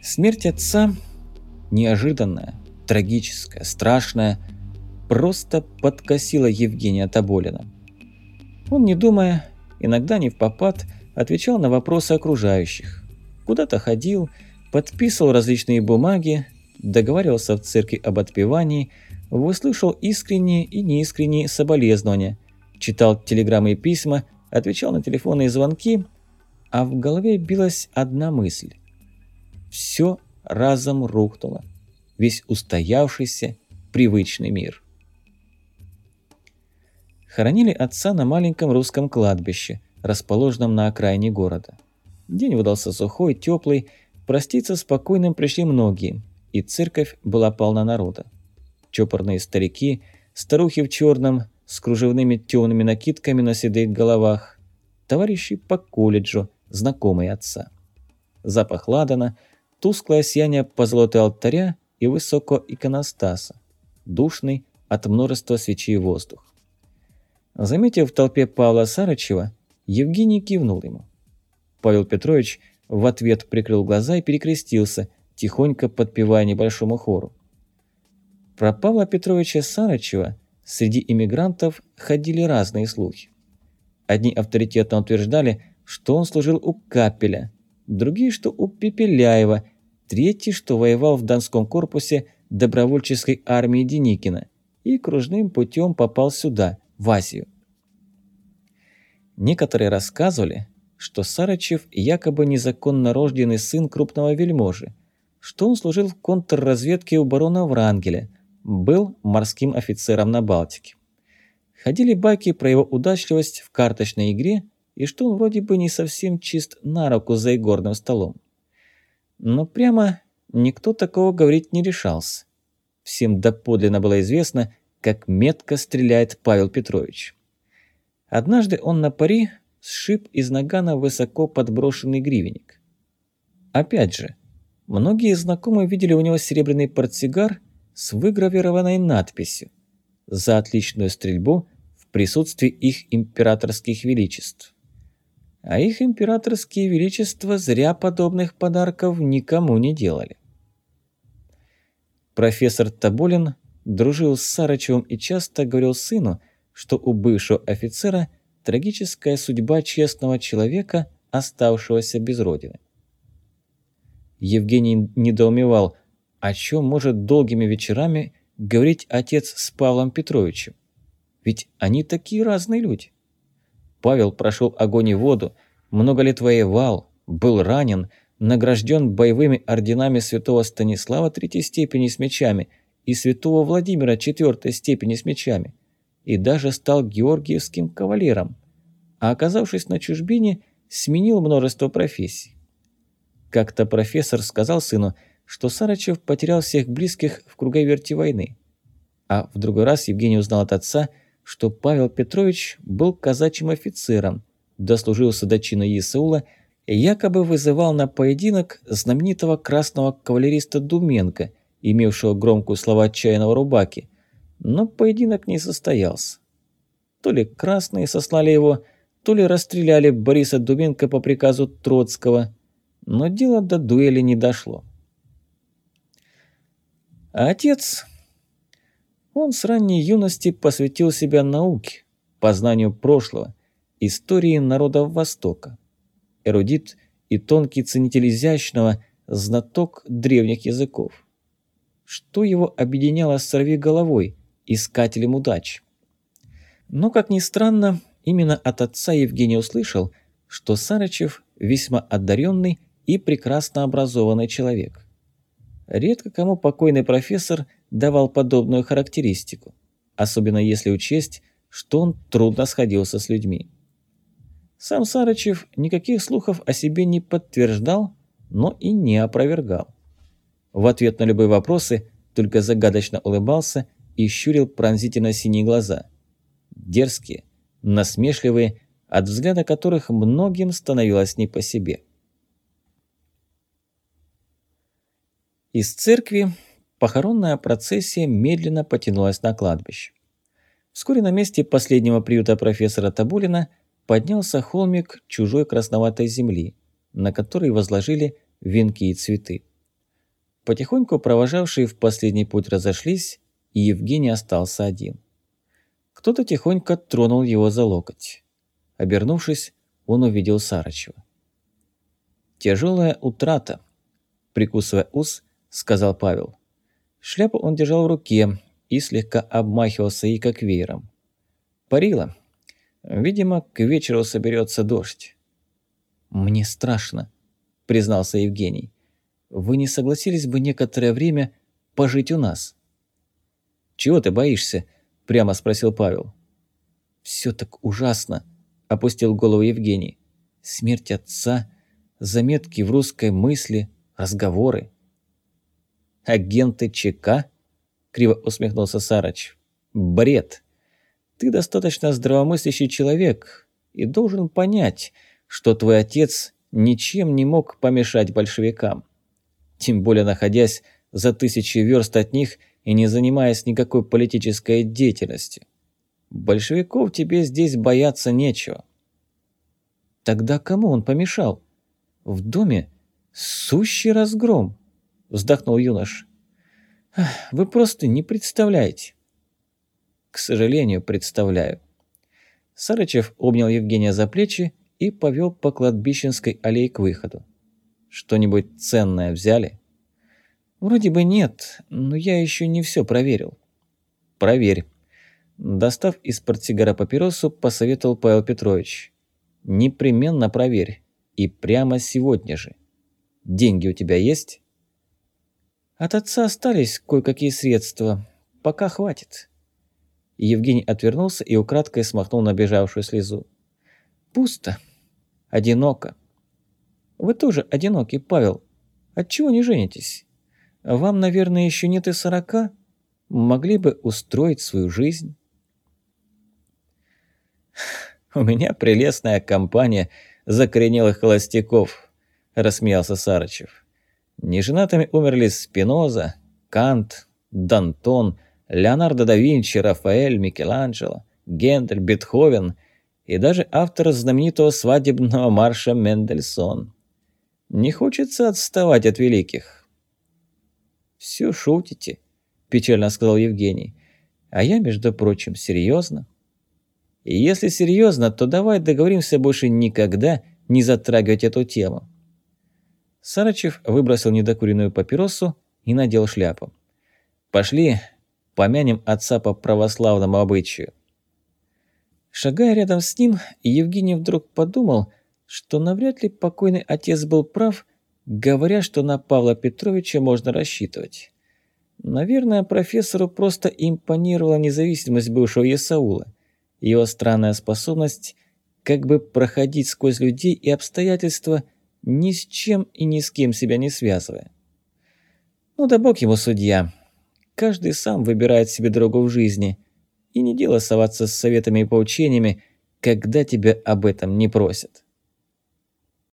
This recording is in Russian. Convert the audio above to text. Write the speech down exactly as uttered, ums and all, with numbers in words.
Смерть отца, неожиданная, трагическая, страшная, просто подкосила Евгения Тоболина. Он, не думая, иногда не впопад, отвечал на вопросы окружающих. Куда-то ходил, подписывал различные бумаги, договаривался в церкви об отпевании, выслушал искренние и неискренние соболезнования, читал телеграммы и письма, отвечал на телефонные звонки, а в голове билась одна мысль. Все разом рухнуло. Весь устоявшийся, привычный мир. Хоронили отца на маленьком русском кладбище, расположенном на окраине города. День выдался сухой, теплый, проститься спокойным пришли многие, и церковь была полна народа. Чопорные старики, старухи в черном, с кружевными темными накидками на седых головах, товарищи по колледжу, знакомые отца. Запах ладана, тусклое сияние позолоты алтаря и высокого иконостаса, душный от множества свечей воздух. Заметив в толпе Павла Сарычева, Евгений кивнул ему. Павел Петрович в ответ прикрыл глаза и перекрестился, тихонько подпевая небольшому хору. Про Павла Петровича Сарычева среди иммигрантов ходили разные слухи. Одни авторитетно утверждали, что он служил у Капеля, другие, что у Пепеляева, третий, что воевал в Донском корпусе добровольческой армии Деникина и кружным путем попал сюда, в Азию. Некоторые рассказывали, что Сарычев якобы незаконно рожденный сын крупного вельможи, что он служил в контрразведке у барона Врангеля, был морским офицером на Балтике. Ходили байки про его удачливость в карточной игре и что он вроде бы не совсем чист на руку за игорным столом. Но прямо никто такого говорить не решался. Всем доподлинно было известно, как метко стреляет Павел Петрович. Однажды он на пари сшиб из нагана высоко подброшенный гривенник. Опять же, многие знакомые видели у него серебряный портсигар с выгравированной надписью «За отличную стрельбу в присутствии их императорских величеств». А их императорские величества зря подобных подарков никому не делали. Профессор Тоболин дружил с Сарычевым и часто говорил сыну, что у бывшего офицера трагическая судьба честного человека, оставшегося без родины. Евгений недоумевал, о чем может долгими вечерами говорить отец с Павлом Петровичем. Ведь они такие разные люди. Павел прошел огонь и воду, много лет воевал, был ранен, награжден боевыми орденами святого Станислава третьей степени с мечами и святого Владимира четвертой степени с мечами, и даже стал георгиевским кавалером, а оказавшись на чужбине, сменил множество профессий. Как-то профессор сказал сыну, что Сарычев потерял всех близких в круговерти войны, а в другой раз Евгений узнал от отца, что Павел Петрович был казачьим офицером, дослужился до чина есаула и якобы вызывал на поединок знаменитого красного кавалериста Думенко, имевшего громкую славу отчаянного рубаки, но поединок не состоялся. То ли красные сослали его, то ли расстреляли Бориса Думенко по приказу Троцкого, но дело до дуэли не дошло. А отец... Он с ранней юности посвятил себя науке, познанию прошлого, истории народов Востока. Эрудит и тонкий ценитель изящного, знаток древних языков. Что его объединяло с сорвиголовой, искателем удач? Но, как ни странно, именно от отца Евгений услышал, что Сарычев весьма одаренный и прекрасно образованный человек. Редко кому покойный профессор давал подобную характеристику, особенно если учесть, что он трудно сходился с людьми. Сам Сарычев никаких слухов о себе не подтверждал, но и не опровергал. В ответ на любые вопросы только загадочно улыбался и щурил пронзительно синие глаза. Дерзкие, насмешливые, от взгляда которых многим становилось не по себе. Из церкви похоронная процессия медленно потянулась на кладбище. Вскоре на месте последнего приюта профессора Тоболина поднялся холмик чужой красноватой земли, на который возложили венки и цветы. Потихоньку провожавшие в последний путь разошлись, и Евгений остался один. Кто-то тихонько тронул его за локоть. Обернувшись, он увидел Сарычева. «Тяжелая утрата», – прикусывая ус, сказал Павел. Шляпу он держал в руке и слегка обмахивался ей как веером. Парило. Видимо, к вечеру соберется дождь. «Мне страшно», – признался Евгений. «Вы не согласились бы некоторое время пожить у нас?» «Чего ты боишься?» – прямо спросил Павел. «Всё так ужасно», – опустил голову Евгений. «Смерть отца, заметки в русской мысли, разговоры». «Агенты ЧК?» – криво усмехнулся Сарыч. «Бред. Ты достаточно здравомыслящий человек и должен понять, что твой отец ничем не мог помешать большевикам. Тем более находясь за тысячи верст от них и не занимаясь никакой политической деятельностью. Большевиков тебе здесь бояться нечего». «Тогда кому он помешал? В доме сущий разгром», – вздохнул юноша. «Вы просто не представляете». «К сожалению, представляю». Сарычев обнял Евгения за плечи и повел по кладбищенской аллее к выходу. «Что-нибудь ценное взяли?» «Вроде бы нет, но я еще не все проверил». «Проверь». Достав из портсигара папиросу, посоветовал Павел Петрович. «Непременно проверь. И прямо сегодня же. Деньги у тебя есть?» «От отца остались кое-какие средства. Пока хватит». Евгений отвернулся и украдкой смахнул набежавшую слезу. «Пусто. Одиноко. Вы тоже одиноки, Павел. Отчего не женитесь? Вам, наверное, еще нет и сорока. Могли бы устроить свою жизнь». «У меня прелестная компания закоренелых холостяков», – рассмеялся Сарычев. «Неженатыми умерли Спиноза, Кант, Дантон, Леонардо да Винчи, Рафаэль, Микеланджело, Гендель, Бетховен и даже автор знаменитого свадебного марша Мендельсон. Не хочется отставать от великих». «Все шутите», – печально сказал Евгений. «А я, между прочим, серьезно. И если серьезно, то давай договоримся больше никогда не затрагивать эту тему». Сарычев выбросил недокуренную папиросу и надел шляпу. «Пошли, помянем отца по православному обычаю». Шагая рядом с ним, Евгений вдруг подумал, что навряд ли покойный отец был прав, говоря, что на Павла Петровича можно рассчитывать. Наверное, профессору просто импонировала независимость бывшего Есаула, его странная способность как бы проходить сквозь людей и обстоятельства, ни с чем и ни с кем себя не связывая. Ну да бог ему судья. Каждый сам выбирает себе дорогу в жизни, и не дело соваться с советами и поучениями, когда тебя об этом не просят.